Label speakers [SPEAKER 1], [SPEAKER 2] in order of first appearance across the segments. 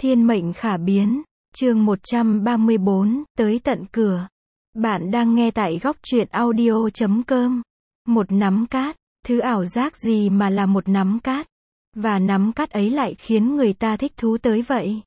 [SPEAKER 1] Thiên mệnh khả biến, chương 134, tới tận cửa. Bạn đang nghe tại góc truyện audio.com. Một nắm cát, thứ ảo giác gì mà là một nắm cát? Và nắm cát ấy lại khiến người ta thích thú tới vậy?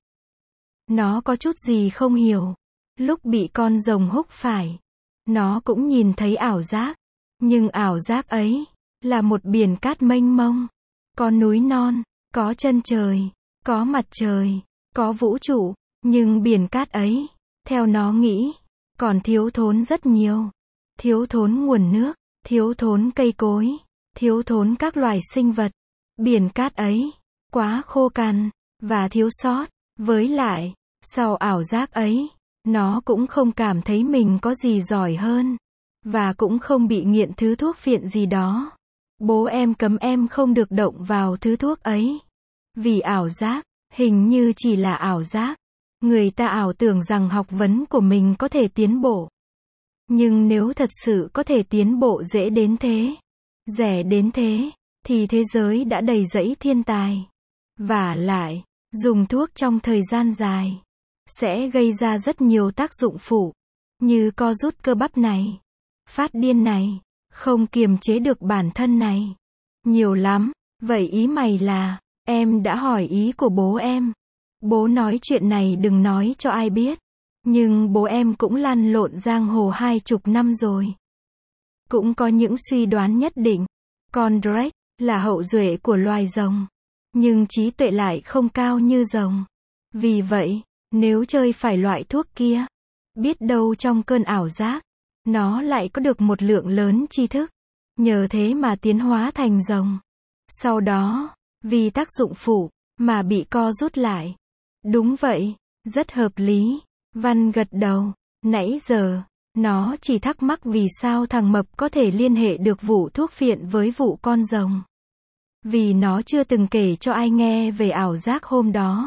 [SPEAKER 1] Nó có chút gì không hiểu. Lúc bị con rồng húc phải, nó cũng nhìn thấy ảo giác. Nhưng ảo giác ấy, là một biển cát mênh mông. Có núi non, có chân trời, có mặt trời, có vũ trụ, nhưng biển cát ấy, theo nó nghĩ, còn thiếu thốn rất nhiều. Thiếu thốn nguồn nước, thiếu thốn cây cối, thiếu thốn các loài sinh vật. Biển cát ấy, quá khô cằn, và thiếu sót. Với lại, sau ảo giác ấy, nó cũng không cảm thấy mình có gì giỏi hơn. Và cũng không bị nghiện thứ thuốc phiện gì đó. Bố em cấm em không được động vào thứ thuốc ấy. Vì ảo giác, hình như chỉ là ảo giác. Người ta ảo tưởng rằng học vấn của mình có thể tiến bộ. Nhưng nếu thật sự có thể tiến bộ dễ đến thế, rẻ đến thế, thì thế giới đã đầy rẫy thiên tài. Vả lại, dùng thuốc trong thời gian dài, sẽ gây ra rất nhiều tác dụng phụ. Như co rút cơ bắp này, phát điên này, không kiềm chế được bản thân này. Nhiều lắm. Vậy ý mày là, em đã hỏi ý của bố em. Bố nói chuyện này đừng nói cho ai biết. Nhưng bố em cũng lăn lộn giang hồ 20 năm rồi. Cũng có những suy đoán nhất định. Con Drake là hậu duệ của loài rồng. Nhưng trí tuệ lại không cao như rồng. Vì vậy, nếu chơi phải loại thuốc kia, biết đâu trong cơn ảo giác, nó lại có được một lượng lớn tri thức. Nhờ thế mà tiến hóa thành rồng. Sau đó, vì tác dụng phụ, mà bị co rút lại. Đúng vậy, rất hợp lý. Văn gật đầu. Nãy giờ, nó chỉ thắc mắc vì sao thằng mập có thể liên hệ được vụ thuốc phiện với vụ con rồng. Vì nó chưa từng kể cho ai nghe về ảo giác hôm đó.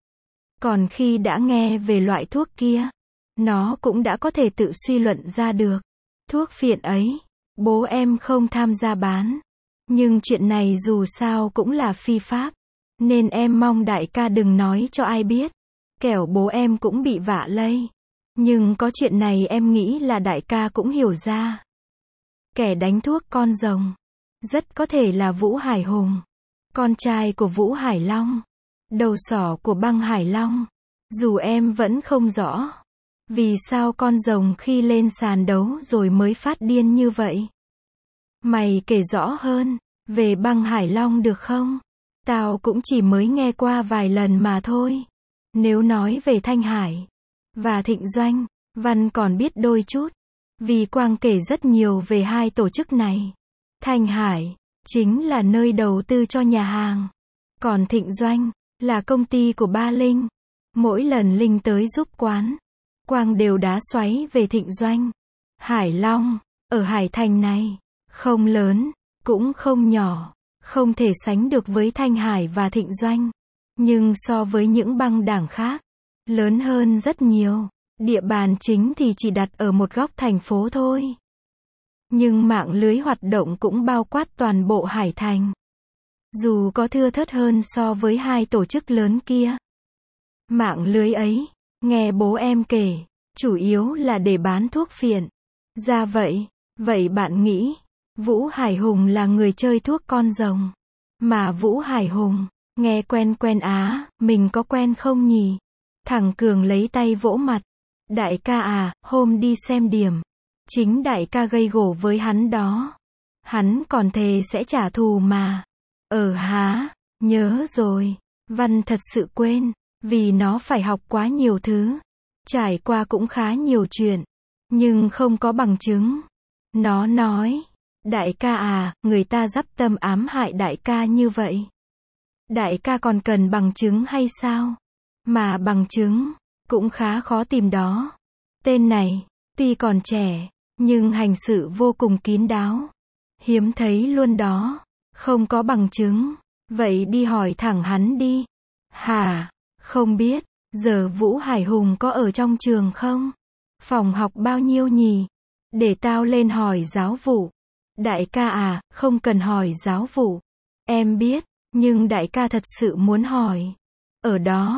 [SPEAKER 1] Còn khi đã nghe về loại thuốc kia, nó cũng đã có thể tự suy luận ra được. Thuốc phiện ấy, bố em không tham gia bán. Nhưng chuyện này dù sao cũng là phi pháp. Nên em mong đại ca đừng nói cho ai biết. Kẻo bố em cũng bị vạ lây. Nhưng có chuyện này em nghĩ là đại ca cũng hiểu ra. Kẻ đánh thuốc con rồng, rất có thể là Vũ Hải Hùng. Con trai của Vũ Hải Long. Đầu sỏ của băng Hải Long. Dù em vẫn không rõ. Vì sao con rồng khi lên sàn đấu rồi mới phát điên như vậy? Mày kể rõ hơn về băng Hải Long được không? Tao cũng chỉ mới nghe qua vài lần mà thôi. Nếu nói về Thanh Hải và Thịnh Doanh, Văn còn biết đôi chút. Vì Quang kể rất nhiều về hai tổ chức này. Thanh Hải chính là nơi đầu tư cho nhà hàng. Còn Thịnh Doanh là công ty của ba Linh. Mỗi lần Linh tới giúp quán, Quang đều đá xoáy về Thịnh Doanh. Hải Long, ở Hải Thành này, không lớn, cũng không nhỏ, không thể sánh được với Thanh Hải và Thịnh Doanh. Nhưng so với những băng đảng khác, lớn hơn rất nhiều. Địa bàn chính thì chỉ đặt ở một góc thành phố thôi. Nhưng mạng lưới hoạt động cũng bao quát toàn bộ Hải Thành. Dù có thưa thớt hơn so với hai tổ chức lớn kia. Mạng lưới ấy, nghe bố em kể, chủ yếu là để bán thuốc phiện. Ra vậy, vậy bạn nghĩ, Vũ Hải Hùng là người chơi thuốc con rồng. Mà Vũ Hải Hùng, nghe quen quen á, mình có quen không nhỉ? Thằng Cường lấy tay vỗ mặt. Đại ca à, hôm đi xem điểm. Chính đại ca gây gổ với hắn đó. Hắn còn thề sẽ trả thù mà. Há, nhớ rồi. Văn thật sự quên. Vì nó phải học quá nhiều thứ. Trải qua cũng khá nhiều chuyện. Nhưng không có bằng chứng. Nó nói. Đại ca à, người ta dắp tâm ám hại đại ca như vậy. Đại ca còn cần bằng chứng hay sao? Mà bằng chứng, cũng khá khó tìm đó. Tên này, tuy còn trẻ, nhưng hành sự vô cùng kín đáo. Hiếm thấy luôn đó. Không có bằng chứng. Vậy đi hỏi thẳng hắn đi. Hả? Không biết, giờ Vũ Hải Hùng có ở trong trường không? Phòng học bao nhiêu nhỉ? Để tao lên hỏi giáo vụ. Đại ca à, không cần hỏi giáo vụ. Em biết, nhưng đại ca thật sự muốn hỏi. Ở đó,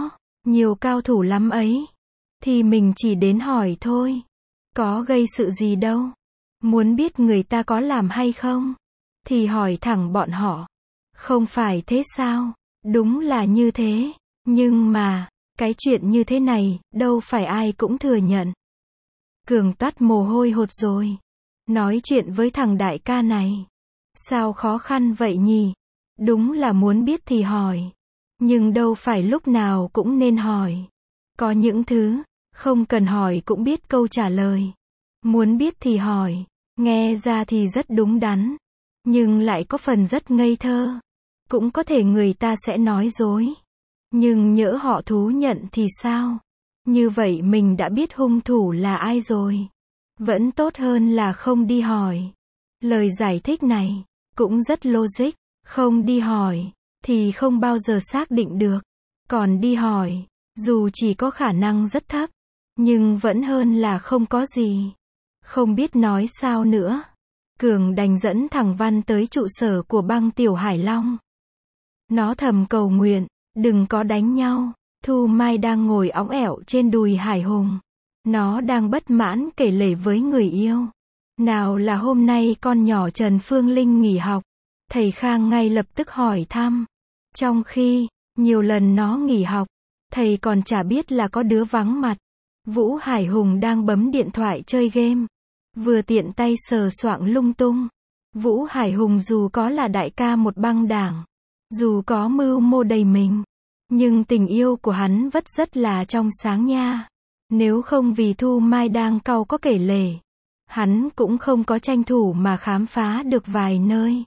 [SPEAKER 1] nhiều cao thủ lắm ấy. Thì mình chỉ đến hỏi thôi. Có gây sự gì đâu. Muốn biết người ta có làm hay không? Thì hỏi thẳng bọn họ. Không phải thế sao? Đúng là như thế. Nhưng mà, cái chuyện như thế này, đâu phải ai cũng thừa nhận. Cường toát mồ hôi hột rồi. Nói chuyện với thằng đại ca này. Sao khó khăn vậy nhỉ? Đúng là muốn biết thì hỏi. Nhưng đâu phải lúc nào cũng nên hỏi. Có những thứ, không cần hỏi cũng biết câu trả lời. Muốn biết thì hỏi. Nghe ra thì rất đúng đắn. Nhưng lại có phần rất ngây thơ. Cũng có thể người ta sẽ nói dối. Nhưng nhỡ họ thú nhận thì sao? Như vậy mình đã biết hung thủ là ai rồi. Vẫn tốt hơn là không đi hỏi. Lời giải thích này cũng rất logic. Không đi hỏi thì không bao giờ xác định được. Còn đi hỏi, dù chỉ có khả năng rất thấp, nhưng vẫn hơn là không có gì. Không biết nói sao nữa. Cường đành dẫn thằng Văn tới trụ sở của băng Tiểu Hải Long. Nó thầm cầu nguyện, đừng có đánh nhau. Thu Mai đang ngồi õng ẻo trên đùi Hải Hùng. Nó đang bất mãn kể lể với người yêu. Nào là hôm nay con nhỏ Trần Phương Linh nghỉ học. Thầy Khang ngay lập tức hỏi thăm. Trong khi, nhiều lần nó nghỉ học, thầy còn chả biết là có đứa vắng mặt. Vũ Hải Hùng đang bấm điện thoại chơi game. Vừa tiện tay sờ soạng lung tung. Vũ Hải Hùng dù có là đại ca một băng đảng, dù có mưu mô đầy mình, nhưng tình yêu của hắn vẫn rất là trong sáng nha. Nếu không vì Thu Mai đang cau có kể lể, hắn cũng không có tranh thủ mà khám phá được vài nơi.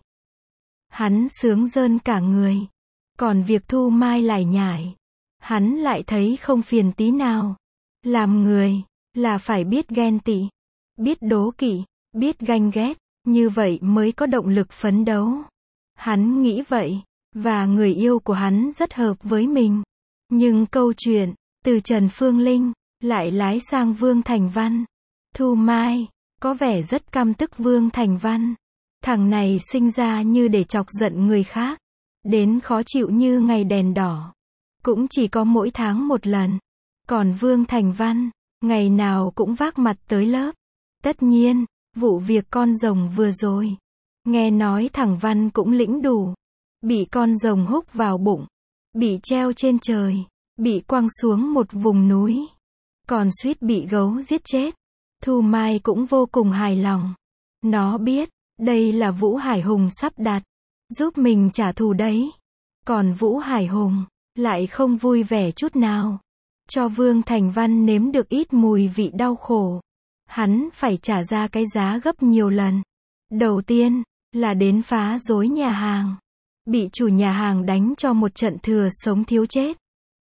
[SPEAKER 1] Hắn sướng rơn cả người. Còn việc Thu Mai lải nhải, hắn lại thấy không phiền tí nào. Làm người, là phải biết ghen tị, biết đố kỵ, biết ganh ghét, như vậy mới có động lực phấn đấu. Hắn nghĩ vậy, và người yêu của hắn rất hợp với mình. Nhưng câu chuyện, từ Trần Phương Linh, lại lái sang Vương Thành Văn. Thu Mai, có vẻ rất căm tức Vương Thành Văn. Thằng này sinh ra như để chọc giận người khác. Đến khó chịu như ngày đèn đỏ. Cũng chỉ có mỗi tháng một lần. Còn Vương Thành Văn, ngày nào cũng vác mặt tới lớp. Tất nhiên, vụ việc con rồng vừa rồi. Nghe nói thằng Văn cũng lĩnh đủ. Bị con rồng húc vào bụng. Bị treo trên trời. Bị quăng xuống một vùng núi. Còn suýt bị gấu giết chết. Thu Mai cũng vô cùng hài lòng. Nó biết, đây là Vũ Hải Hùng sắp đặt. Giúp mình trả thù đấy. Còn Vũ Hải Hùng, lại không vui vẻ chút nào. Cho Vương Thành Văn nếm được ít mùi vị đau khổ. Hắn phải trả ra cái giá gấp nhiều lần. Đầu tiên, là đến phá rối nhà hàng. Bị chủ nhà hàng đánh cho một trận thừa sống thiếu chết.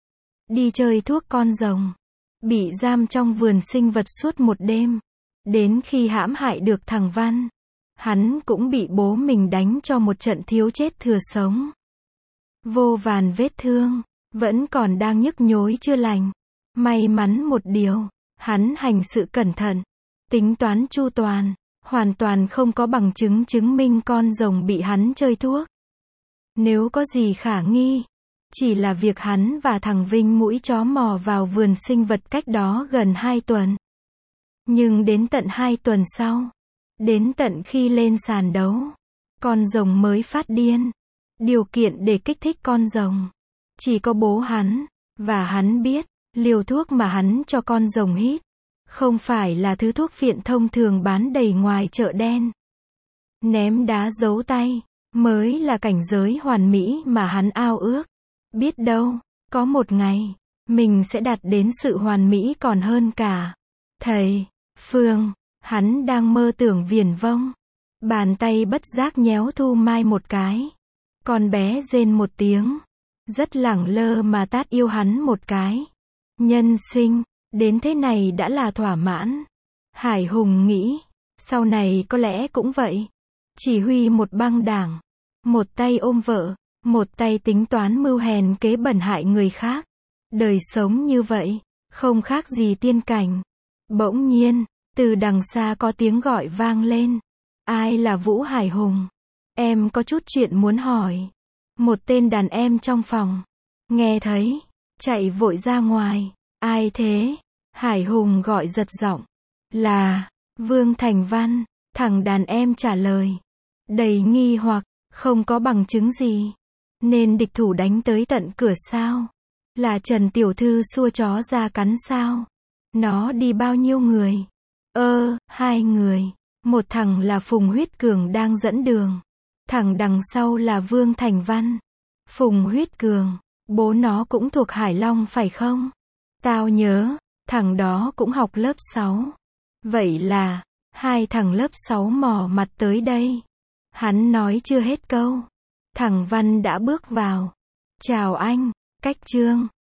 [SPEAKER 1] Đi chơi thuốc con rồng. Bị giam trong vườn sinh vật suốt một đêm. Đến khi hãm hại được thằng Văn, hắn cũng bị bố mình đánh cho một trận thiếu chết thừa sống. Vô vàn vết thương, vẫn còn đang nhức nhối chưa lành. May mắn một điều, hắn hành sự cẩn thận, tính toán chu toàn, hoàn toàn không có bằng chứng chứng minh con rồng bị hắn chơi thuốc. Nếu có gì khả nghi, chỉ là việc hắn và thằng Vinh mũi chó mò vào vườn sinh vật cách đó gần 2 tuần. Nhưng đến tận 2 tuần sau, đến tận khi lên sàn đấu, con rồng mới phát điên. Điều kiện để kích thích con rồng, chỉ có bố hắn, và hắn biết, liều thuốc mà hắn cho con rồng hít, không phải là thứ thuốc phiện thông thường bán đầy ngoài chợ đen. Ném đá giấu tay, mới là cảnh giới hoàn mỹ mà hắn ao ước. Biết đâu, có một ngày, mình sẽ đạt đến sự hoàn mỹ còn hơn cả. Thầy, Phương, hắn đang mơ tưởng viển vông. Bàn tay bất giác nhéo Thu Mai một cái. Con bé rên một tiếng. Rất lẳng lơ mà tát yêu hắn một cái. Nhân sinh, đến thế này đã là thỏa mãn. Hải Hùng nghĩ, sau này có lẽ cũng vậy. Chỉ huy một băng đảng. Một tay ôm vợ, một tay tính toán mưu hèn kế bẩn hại người khác. Đời sống như vậy, không khác gì tiên cảnh. Bỗng nhiên, từ đằng xa có tiếng gọi vang lên. Ai là Vũ Hải Hùng? Em có chút chuyện muốn hỏi. Một tên đàn em trong phòng. Nghe thấy, chạy vội ra ngoài. Ai thế? Hải Hùng gọi giật giọng. Là Vương Thành Văn. Thằng đàn em trả lời. Đầy nghi hoặc, không có bằng chứng gì. Nên địch thủ đánh tới tận cửa sao? Là Trần tiểu thư xua chó ra cắn sao? Nó đi bao nhiêu người? 2 người. Một thằng là Phùng Huyết Cường đang dẫn đường. Thằng đằng sau là Vương Thành Văn. Phùng Huyết Cường, bố nó cũng thuộc Hải Long phải không? Tao nhớ, thằng đó cũng học lớp 6. Vậy là, 2 thằng lớp 6 mò mặt tới đây. Hắn nói chưa hết câu. Thằng Văn đã bước vào. Chào anh, Cách Trương.